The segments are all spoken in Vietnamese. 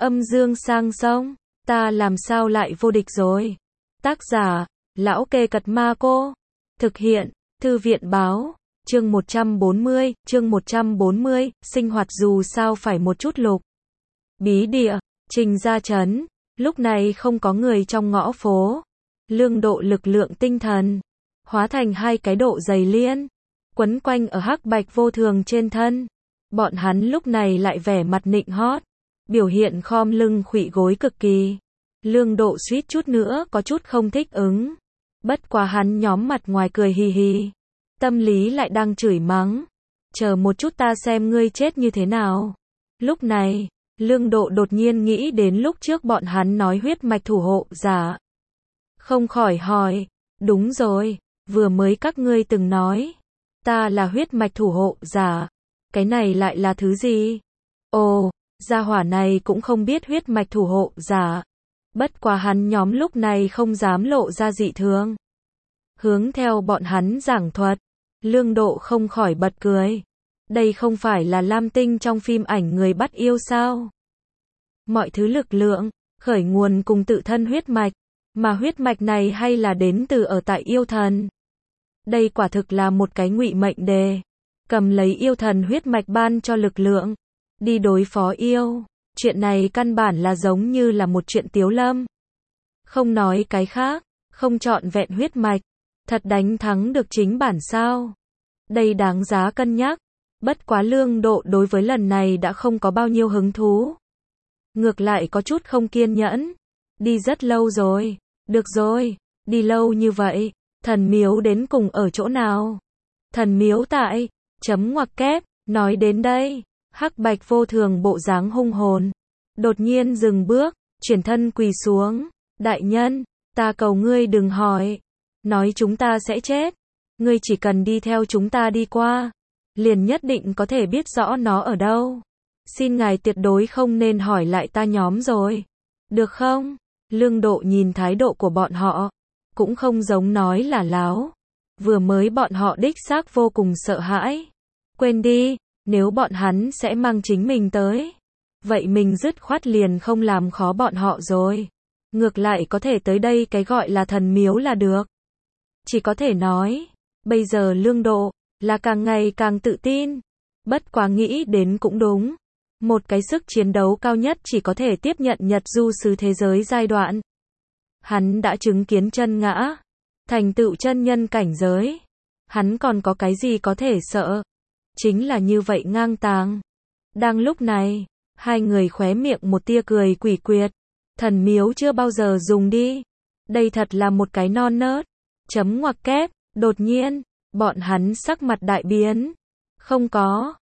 Âm dương sang sông, ta làm sao lại vô địch rồi. Tác giả, Lão Kê Cật Ma Cô. Thực hiện, Thư viện báo. Chương 140, sinh hoạt dù sao phải một chút lục. Bí địa, Trình Gia Trấn. Lúc này không có người trong ngõ phố. Lương Độ lực lượng tinh thần hóa thành hai cái độ dày liên, quấn quanh ở hắc bạch vô thường trên thân. Bọn hắn lúc này lại vẻ mặt nịnh hót, biểu hiện khom lưng khuỵu gối cực kỳ. Lương Độ suýt chút nữa có chút không thích ứng. Bất quá hắn nhóm mặt ngoài cười hì hì, tâm lý lại đang chửi mắng. Chờ một chút ta xem ngươi chết như thế nào. Lúc này, Lương Độ đột nhiên nghĩ đến lúc trước bọn hắn nói huyết mạch thủ hộ giả. Không khỏi hỏi, đúng rồi, vừa mới các ngươi từng nói, ta là huyết mạch thủ hộ giả. Cái này lại là thứ gì? Ồ, gia hỏa này cũng không biết huyết mạch thủ hộ giả. Bất quá hắn nhóm lúc này không dám lộ ra dị thường. Hướng theo bọn hắn giảng thuật, Lương Độ không khỏi bật cười. Đây không phải là Lam Tinh trong phim ảnh người bắt yêu sao? Mọi thứ lực lượng, khởi nguồn cùng tự thân huyết mạch, mà huyết mạch này hay là đến từ ở tại yêu thần. Đây quả thực là một cái ngụy mệnh đề. Cầm lấy yêu thần huyết mạch ban cho lực lượng, đi đối phó yêu. Chuyện này căn bản là giống như là một chuyện tiếu lâm. Không nói cái khác, không trọn vẹn huyết mạch, thật đánh thắng được chính bản sao. Đây đáng giá cân nhắc. Bất quá Lương Độ đối với lần này đã không có bao nhiêu hứng thú. Ngược lại có chút không kiên nhẫn. Đi rất lâu rồi. Được rồi, đi lâu như vậy, thần miếu đến cùng ở chỗ nào? Thần miếu tại, ngoặc kép, nói đến đây, hắc bạch vô thường bộ dáng hung hồn. Đột nhiên dừng bước, chuyển thân quỳ xuống. Đại nhân, ta cầu ngươi đừng hỏi. Nói chúng ta sẽ chết. Ngươi chỉ cần đi theo chúng ta đi qua, liền nhất định có thể biết rõ nó ở đâu. Xin ngài tuyệt đối không nên hỏi lại ta nhóm rồi. Được không? Lương Độ nhìn thái độ của bọn họ, cũng không giống nói là láo. Vừa mới bọn họ đích xác vô cùng sợ hãi. Quên đi, nếu bọn hắn sẽ mang chính mình tới, vậy mình dứt khoát liền không làm khó bọn họ rồi. Ngược lại có thể tới đây cái gọi là thần miếu là được. Chỉ có thể nói, bây giờ Lương Độ là càng ngày càng tự tin. Bất quá nghĩ đến cũng đúng. Một cái sức chiến đấu cao nhất chỉ có thể tiếp nhận Nhật du sứ thế giới giai đoạn. Hắn đã chứng kiến chân ngã, thành tựu chân nhân cảnh giới. Hắn còn có cái gì có thể sợ? Chính là như vậy ngang tàng. Đang lúc này, hai người khóe miệng một tia cười quỷ quyệt. Thần miếu chưa bao giờ dùng đi. Đây thật là một cái non nớt. Ngoặc kép, đột nhiên, bọn hắn sắc mặt đại biến. Không có,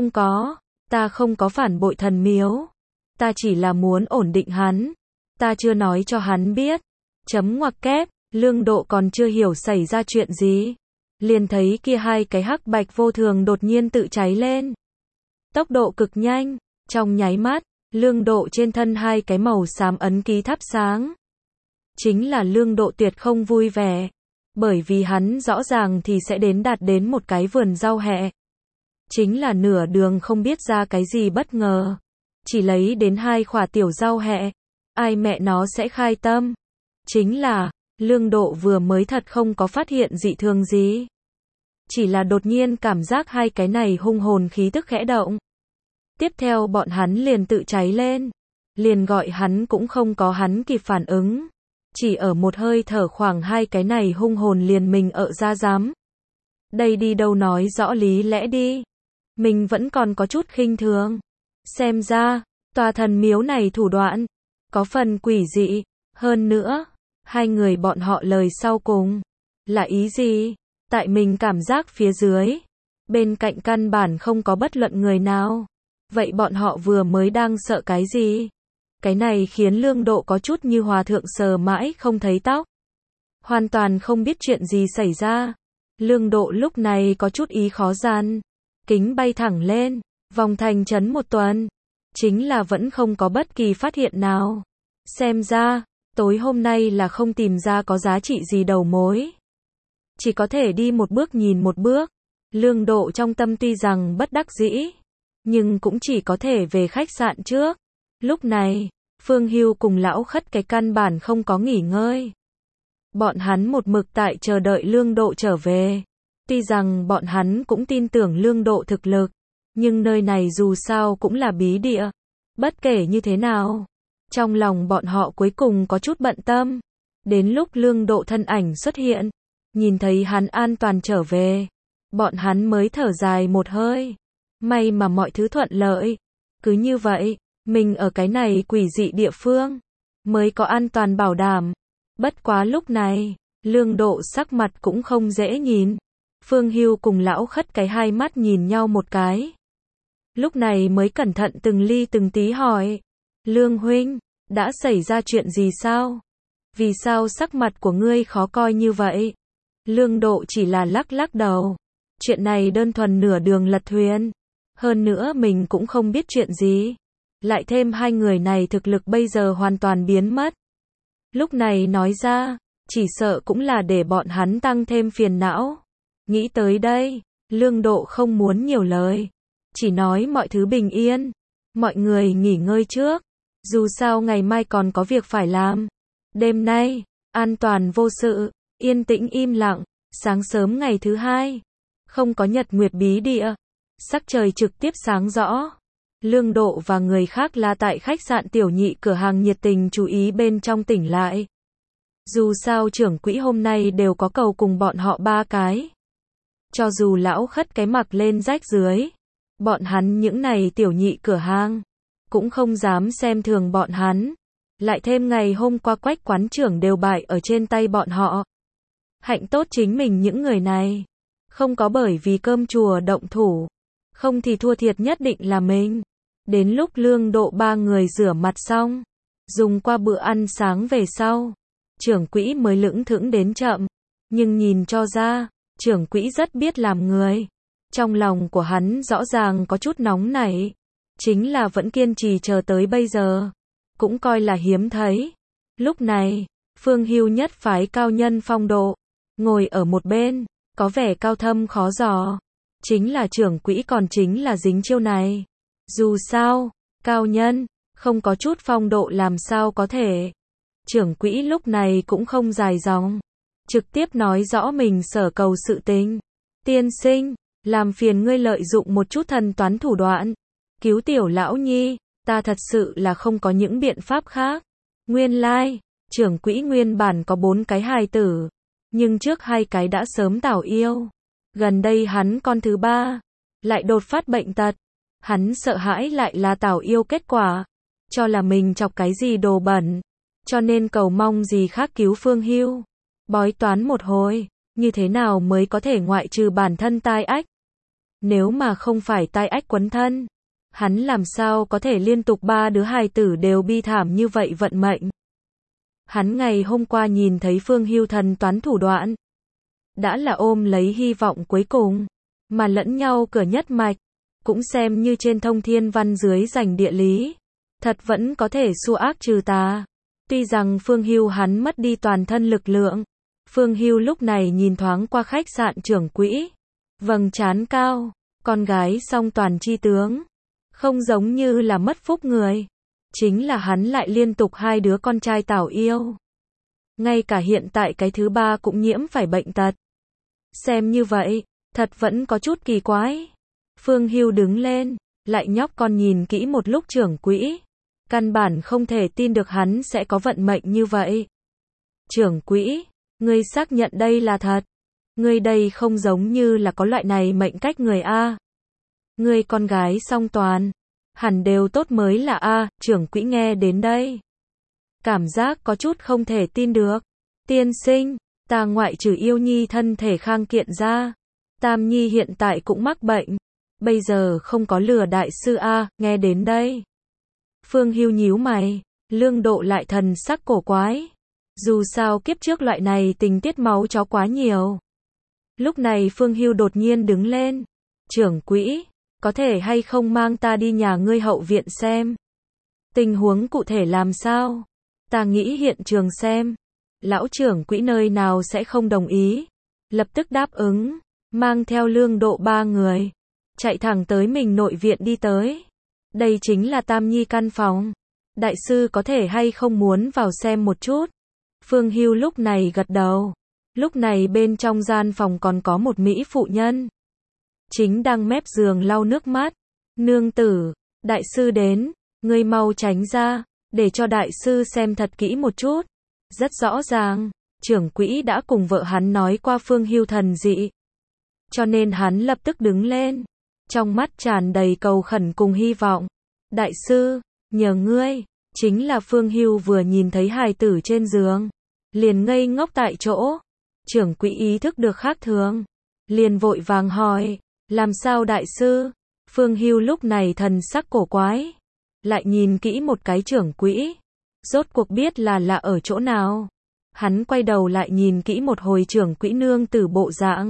ta không có phản bội thần miếu. Ta chỉ là muốn ổn định hắn. Ta chưa nói cho hắn biết. Ngoặc kép, Lương Độ còn chưa hiểu xảy ra chuyện gì. Liền thấy kia hai cái hắc bạch vô thường đột nhiên tự cháy lên. Tốc độ cực nhanh, trong nháy mắt, Lương Độ trên thân hai cái màu xám ấn ký thắp sáng. Chính là Lương Độ tuyệt không vui vẻ. Bởi vì hắn rõ ràng thì sẽ đạt đến một cái vườn rau hẹ. Chính là nửa đường không biết ra cái gì bất ngờ. Chỉ lấy đến hai khỏa tiểu rau hẹ. Ai mẹ nó sẽ khai tâm. Chính là, Lương Độ vừa mới thật không có phát hiện dị thường gì. Chỉ là đột nhiên cảm giác hai cái này hung hồn khí tức khẽ động. Tiếp theo bọn hắn liền tự cháy lên. Liền gọi hắn cũng không có hắn kịp phản ứng. Chỉ ở một hơi thở khoảng hai cái này hung hồn liền mình ở ra dám. Đây đi đâu nói rõ lý lẽ đi. Mình vẫn còn có chút khinh thường. Xem ra, tòa thần miếu này thủ đoạn có phần quỷ dị. Hơn nữa, hai người bọn họ lời sau cùng là ý gì? Tại mình cảm giác phía dưới, bên cạnh căn bản không có bất luận người nào. Vậy bọn họ vừa mới đang sợ cái gì? Cái này khiến Lương Độ có chút như hòa thượng sờ mãi không thấy tóc. Hoàn toàn không biết chuyện gì xảy ra. Lương Độ lúc này có chút ý khó gian. Kính bay thẳng lên, vòng thành trấn một tuần. Chính là vẫn không có bất kỳ phát hiện nào. Xem ra, tối hôm nay là không tìm ra có giá trị gì đầu mối. Chỉ có thể đi một bước nhìn một bước. Lương Độ trong tâm tuy rằng bất đắc dĩ, nhưng cũng chỉ có thể về khách sạn trước. Lúc này, Phương Hưu cùng lão khất cái căn bản không có nghỉ ngơi. Bọn hắn một mực tại chờ đợi Lương Độ trở về. Tuy rằng bọn hắn cũng tin tưởng Lương Độ thực lực, nhưng nơi này dù sao cũng là bí địa. Bất kể như thế nào, trong lòng bọn họ cuối cùng có chút bận tâm. Đến lúc Lương Độ thân ảnh xuất hiện, nhìn thấy hắn an toàn trở về, bọn hắn mới thở dài một hơi. May mà mọi thứ thuận lợi. Cứ như vậy, mình ở cái này quỷ dị địa phương, mới có an toàn bảo đảm. Bất quá lúc này, Lương Độ sắc mặt cũng không dễ nhìn. Phương Hưu cùng lão khất cái hai mắt nhìn nhau một cái. Lúc này mới cẩn thận từng ly từng tí hỏi. Lương huynh, đã xảy ra chuyện gì sao? Vì sao sắc mặt của ngươi khó coi như vậy? Lương Độ chỉ là lắc lắc đầu. Chuyện này đơn thuần nửa đường lật thuyền. Hơn nữa mình cũng không biết chuyện gì. Lại thêm hai người này thực lực bây giờ hoàn toàn biến mất. Lúc này nói ra, chỉ sợ cũng là để bọn hắn tăng thêm phiền não. Nghĩ tới đây, Lương Độ không muốn nhiều lời. Chỉ nói mọi thứ bình yên. Mọi người nghỉ ngơi trước. Dù sao ngày mai còn có việc phải làm. Đêm nay, an toàn vô sự, yên tĩnh im lặng. Sáng sớm ngày thứ hai, không có nhật nguyệt bí địa. Sắc trời trực tiếp sáng rõ. Lương Độ và người khác là tại khách sạn Tiểu Nhị cửa hàng nhiệt tình chú ý bên trong tỉnh lại. Dù sao trưởng quỹ hôm nay đều có cầu cùng bọn họ ba cái. Cho dù lão khất cái mặc lên rách dưới, bọn hắn những này Tiểu Nhị cửa hàng cũng không dám xem thường bọn hắn. Lại thêm ngày hôm qua Quách quán trưởng đều bại ở trên tay bọn họ. Hạnh tốt chính mình những người này không có bởi vì cơm chùa động thủ, không thì thua thiệt nhất định là mình. Đến lúc Lương Độ ba người rửa mặt xong, dùng qua bữa ăn sáng về sau, trưởng quỹ mới lững thững đến chậm, nhưng nhìn cho ra, trưởng quỹ rất biết làm người. Trong lòng của hắn rõ ràng có chút nóng nảy, chính là vẫn kiên trì chờ tới bây giờ, cũng coi là hiếm thấy. Lúc này, Phương Hưu nhất phái cao nhân phong độ, ngồi ở một bên, có vẻ cao thâm khó dò. Chính là trưởng quỹ còn chính là dính chiêu này. Dù sao, cao nhân, không có chút phong độ làm sao có thể. Trưởng quỹ lúc này cũng không dài dòng. Trực tiếp nói rõ mình sở cầu sự tình. Tiên sinh, làm phiền ngươi lợi dụng một chút thần toán thủ đoạn. Cứu tiểu lão nhi, ta thật sự là không có những biện pháp khác. Nguyên lai, trưởng quỹ nguyên bản có 4 cái hài tử. Nhưng trước 2 cái đã sớm tảo yêu. Gần đây hắn con thứ 3, lại đột phát bệnh tật. Hắn sợ hãi lại là tảo yêu kết quả, cho là mình chọc cái gì đồ bẩn, cho nên cầu mong gì khác cứu Phương Hưu. Bói toán một hồi, như thế nào mới có thể ngoại trừ bản thân tai ách. Nếu mà không phải tai ách quấn thân, hắn làm sao có thể liên tục 3 đứa hài tử đều bi thảm như vậy vận mệnh. Hắn ngày hôm qua nhìn thấy Phương Hưu thần toán thủ đoạn, đã là ôm lấy hy vọng cuối cùng, mà lẫn nhau cửa nhất mạch, cũng xem như trên thông thiên văn dưới rành địa lý, thật vẫn có thể xua ác trừ tà. Tuy rằng Phương Hưu hắn mất đi toàn thân lực lượng, Phương Hưu lúc này nhìn thoáng qua khách sạn trưởng quỹ, vầng trán cao, con gái song toàn chi tướng, không giống như là mất phúc người, chính là hắn lại liên tục 2 đứa con trai tảo yêu. Ngay cả hiện tại cái thứ 3 cũng nhiễm phải bệnh tật. Xem như vậy, thật vẫn có chút kỳ quái. Phương Hưu đứng lên, lại nhóc con nhìn kỹ một lúc trưởng quỹ. Căn bản không thể tin được hắn sẽ có vận mệnh như vậy. Trưởng quỹ, ngươi xác nhận đây là thật. Ngươi đây không giống như là có loại này mệnh cách người A. Ngươi con gái song toàn, hẳn đều tốt mới là A. Trưởng quỹ nghe đến đây, cảm giác có chút không thể tin được. Tiên sinh, ta ngoại trừ yêu nhi thân thể khang kiện ra, tam nhi hiện tại cũng mắc bệnh. Bây giờ không có lừa đại sư A. Nghe đến đây, Phương Hưu nhíu mày, Lương Độ lại thần sắc cổ quái. Dù sao kiếp trước loại này tình tiết máu chó quá nhiều. Lúc này Phương Hưu đột nhiên đứng lên. Trưởng quỹ, có thể hay không mang ta đi nhà ngươi hậu viện xem. Tình huống cụ thể làm sao? Ta nghĩ hiện trường xem. Lão trưởng quỹ nơi nào sẽ không đồng ý. Lập tức đáp ứng, mang theo Lương Độ 3 người, chạy thẳng tới mình nội viện đi tới. Đây chính là Tam Nhi căn phòng. đại sư có thể hay không muốn vào xem một chút? Phương Hưu lúc này gật đầu. Lúc này bên trong gian phòng còn có một mỹ phụ nhân. Chính đang mép giường lau nước mắt. Nương tử, đại sư đến, ngươi mau tránh ra, để cho đại sư xem thật kỹ một chút. Rất rõ ràng, trưởng quỹ đã cùng vợ hắn nói qua Phương Hưu thần dị. Cho nên hắn lập tức đứng lên, trong mắt tràn đầy cầu khẩn cùng hy vọng. Đại sư, nhờ ngươi. Chính là Phương Hưu vừa nhìn thấy hài tử trên giường, liền ngây ngốc tại chỗ. Trưởng quỹ ý thức được khác thường, liền vội vàng hỏi, làm sao đại sư? Phương Hưu lúc này thần sắc cổ quái, lại nhìn kỹ một cái trưởng quỹ, rốt cuộc biết là ở chỗ nào. Hắn quay đầu lại nhìn kỹ một hồi trưởng quỹ nương tử bộ dạng.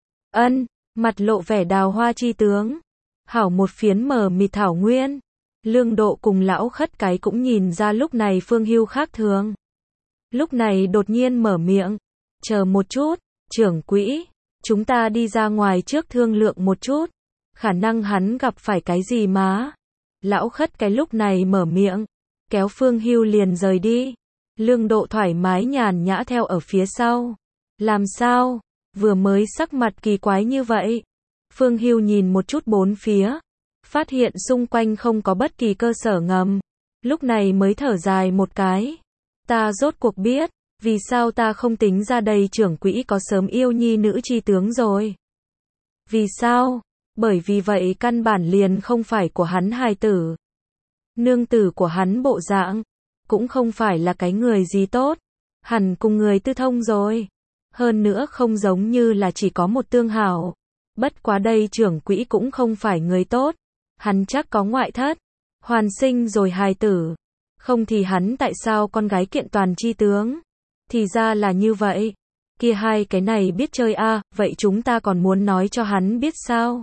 Mặt lộ vẻ đào hoa chi tướng, hảo một phiến mờ mịt thảo nguyên. Lương Độ cùng lão khất cái cũng nhìn ra lúc này Phương Hưu khác thường. Lúc này đột nhiên mở miệng, chờ một chút, trưởng quỹ, chúng ta đi ra ngoài trước thương lượng một chút, khả năng hắn gặp phải cái gì mà. Lão khất cái lúc này mở miệng, kéo Phương Hưu liền rời đi. Lương Độ thoải mái nhàn nhã theo ở phía sau. Làm sao, vừa mới sắc mặt kỳ quái như vậy? Phương Hưu nhìn một chút bốn phía, phát hiện xung quanh không có bất kỳ cơ sở ngầm. Lúc này mới thở dài một cái. Ta rốt cuộc biết, vì sao ta không tính ra đây trưởng quỹ có sớm yêu nhi nữ chi tướng rồi. Vì sao? Bởi vì vậy căn bản liền không phải của hắn hài tử. Nương tử của hắn bộ dạng, cũng không phải là cái người gì tốt. Hẳn cùng người tư thông rồi. Hơn nữa không giống như là chỉ có một tương hảo. Bất quá đây trưởng quỹ cũng không phải người tốt. Hắn chắc có ngoại thất, hoàn sinh rồi hài tử. Không thì hắn tại sao con gái kiện toàn chi tướng? Thì ra là như vậy. Kia hai cái này biết chơi a, vậy chúng ta còn muốn nói cho hắn biết sao?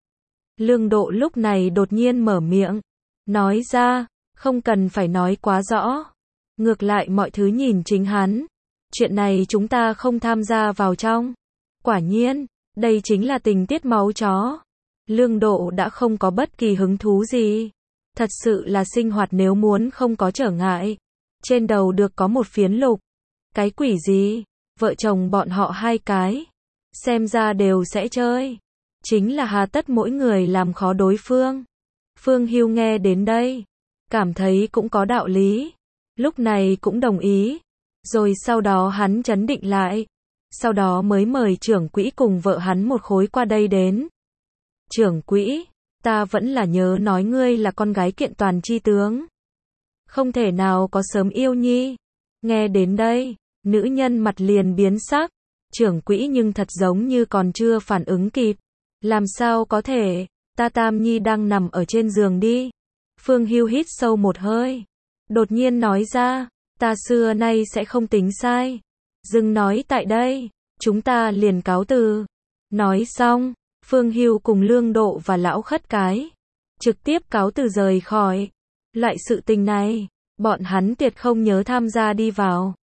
Lương Độ lúc này đột nhiên mở miệng, nói ra, không cần phải nói quá rõ. Ngược lại mọi thứ nhìn chính hắn. Chuyện này chúng ta không tham gia vào trong. Quả nhiên, đây chính là tình tiết máu chó. Lương Độ đã không có bất kỳ hứng thú gì. Thật sự là sinh hoạt nếu muốn không có trở ngại. Trên đầu được có một phiến lục. Cái quỷ gì? Vợ chồng bọn họ hai cái. Xem ra đều sẽ chơi. Chính là hà tất mỗi người làm khó đối phương. Phương Hưu nghe đến đây, cảm thấy cũng có đạo lý. Lúc này cũng đồng ý. Rồi sau đó hắn trấn định lại. Sau đó mới mời trưởng quỹ cùng vợ hắn một khối qua đây đến. Trưởng quỹ, ta vẫn là nhớ nói ngươi là con gái kiện toàn chi tướng. Không thể nào có sớm yêu nhi. Nghe đến đây, nữ nhân mặt liền biến sắc. Trưởng quỹ nhưng thật giống như còn chưa phản ứng kịp. Làm sao có thể, ta Tam Nhi đang nằm ở trên giường đi. Phương Hưu hít sâu một hơi. Đột nhiên nói ra, ta xưa nay sẽ không tính sai. Dừng nói tại đây, chúng ta liền cáo từ. Nói xong, Phương Hưu cùng Lương Độ và lão khất cái trực tiếp cáo từ rời khỏi. Loại sự tình này, bọn hắn tuyệt không nhớ tham gia đi vào.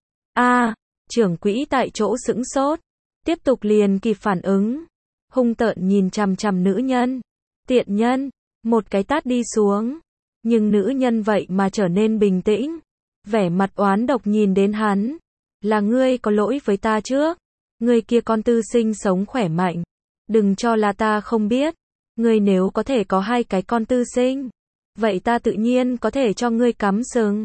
Trưởng quỹ tại chỗ sững sốt, tiếp tục liền kịp phản ứng, hung tợn nhìn chằm chằm nữ nhân. Tiện nhân, một cái tát đi xuống. Nhưng nữ nhân vậy mà trở nên bình tĩnh, vẻ mặt oán độc nhìn đến hắn. Là ngươi có lỗi với ta trước. Ngươi kia con tư sinh sống khỏe mạnh. Đừng cho là ta không biết. Ngươi nếu có thể có hai cái con tư sinh, vậy ta tự nhiên có thể cho ngươi cắm sừng.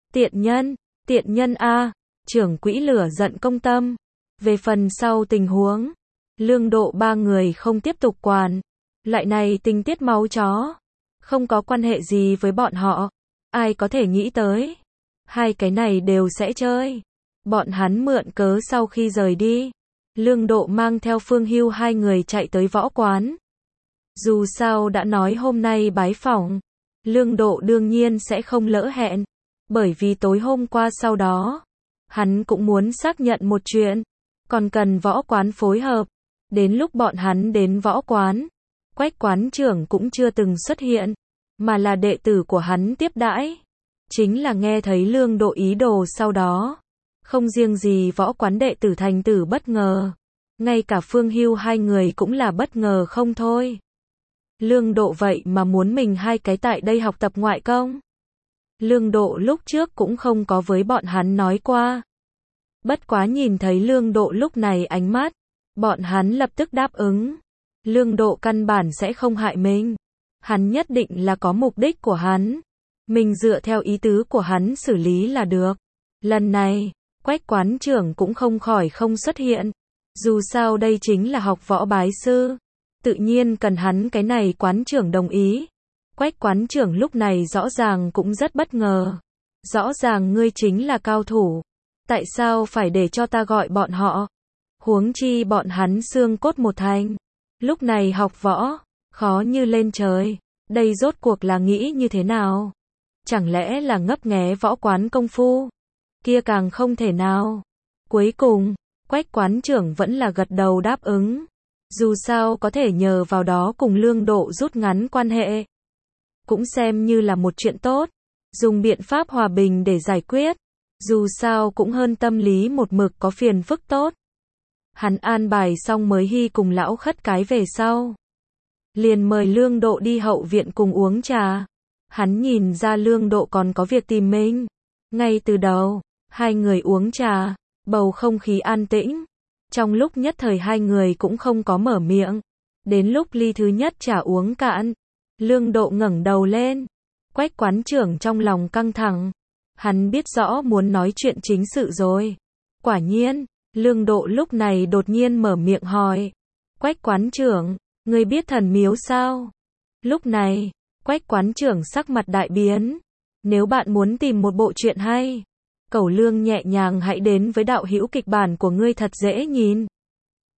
Tiện nhân a. Trưởng quỹ lửa giận công tâm. Về phần sau tình huống, Lương Độ ba người không tiếp tục quản. Loại này tình tiết máu chó, không có quan hệ gì với bọn họ. Ai có thể nghĩ tới, hai cái này đều sẽ chơi. Bọn hắn mượn cớ sau khi rời đi, Lương Độ mang theo Phương Hưu hai người chạy tới võ quán. Dù sao đã nói hôm nay bái phỏng, Lương Độ đương nhiên sẽ không lỡ hẹn. Bởi vì tối hôm qua sau đó, hắn cũng muốn xác nhận một chuyện, còn cần võ quán phối hợp. Đến lúc bọn hắn đến võ quán, Quách quán trưởng cũng chưa từng xuất hiện, mà là đệ tử của hắn tiếp đãi. Chính là nghe thấy Lương Độ ý đồ sau đó, không riêng gì võ quán đệ tử thành tử bất ngờ, ngay cả Phương Hưu hai người cũng là bất ngờ không thôi. Lương Độ vậy mà muốn mình hai cái tại đây học tập ngoại công. Lương Độ lúc trước cũng không có với bọn hắn nói qua. Bất quá nhìn thấy Lương Độ lúc này ánh mắt, bọn hắn lập tức đáp ứng. Lương Độ căn bản sẽ không hại mình. Hắn nhất định là có mục đích của hắn. Mình dựa theo ý tứ của hắn xử lý là được. Lần này, Quách quán trưởng cũng không khỏi không xuất hiện. Dù sao đây chính là học võ bái sư. Tự nhiên cần hắn cái này quán trưởng đồng ý. Quách quán trưởng lúc này rõ ràng cũng rất bất ngờ. Rõ ràng ngươi chính là cao thủ. Tại sao phải để cho ta gọi bọn họ? Huống chi bọn hắn xương cốt một thành. Lúc này học võ, khó như lên trời. Đây rốt cuộc là nghĩ như thế nào? Chẳng lẽ là ngấp nghé võ quán công phu? Kia càng không thể nào. Cuối cùng, Quách quán trưởng vẫn là gật đầu đáp ứng. Dù sao có thể nhờ vào đó cùng Lương Độ rút ngắn quan hệ. Cũng xem như là một chuyện tốt. Dùng biện pháp hòa bình để giải quyết. Dù sao cũng hơn tâm lý một mực có phiền phức tốt. Hắn an bài xong mới hy cùng lão khất cái về sau. Liền mời Lương Độ đi hậu viện cùng uống trà. Hắn nhìn ra Lương Độ còn có việc tìm mình. Ngay từ đầu, hai người uống trà, bầu không khí an tĩnh. Trong lúc nhất thời hai người cũng không có mở miệng. Đến lúc ly thứ nhất trà uống cạn, Lương Độ ngẩng đầu lên. Quách quán trưởng trong lòng căng thẳng. Hắn biết rõ muốn nói chuyện chính sự rồi. Quả nhiên, Lương Độ lúc này đột nhiên mở miệng hỏi. Quách quán trưởng, ngươi biết thần miếu sao? Lúc này, Quách quán trưởng sắc mặt đại biến. Nếu bạn muốn tìm một bộ truyện hay, Cẩu Lương nhẹ nhàng hãy đến với đạo hữu kịch bản của ngươi thật dễ nhìn.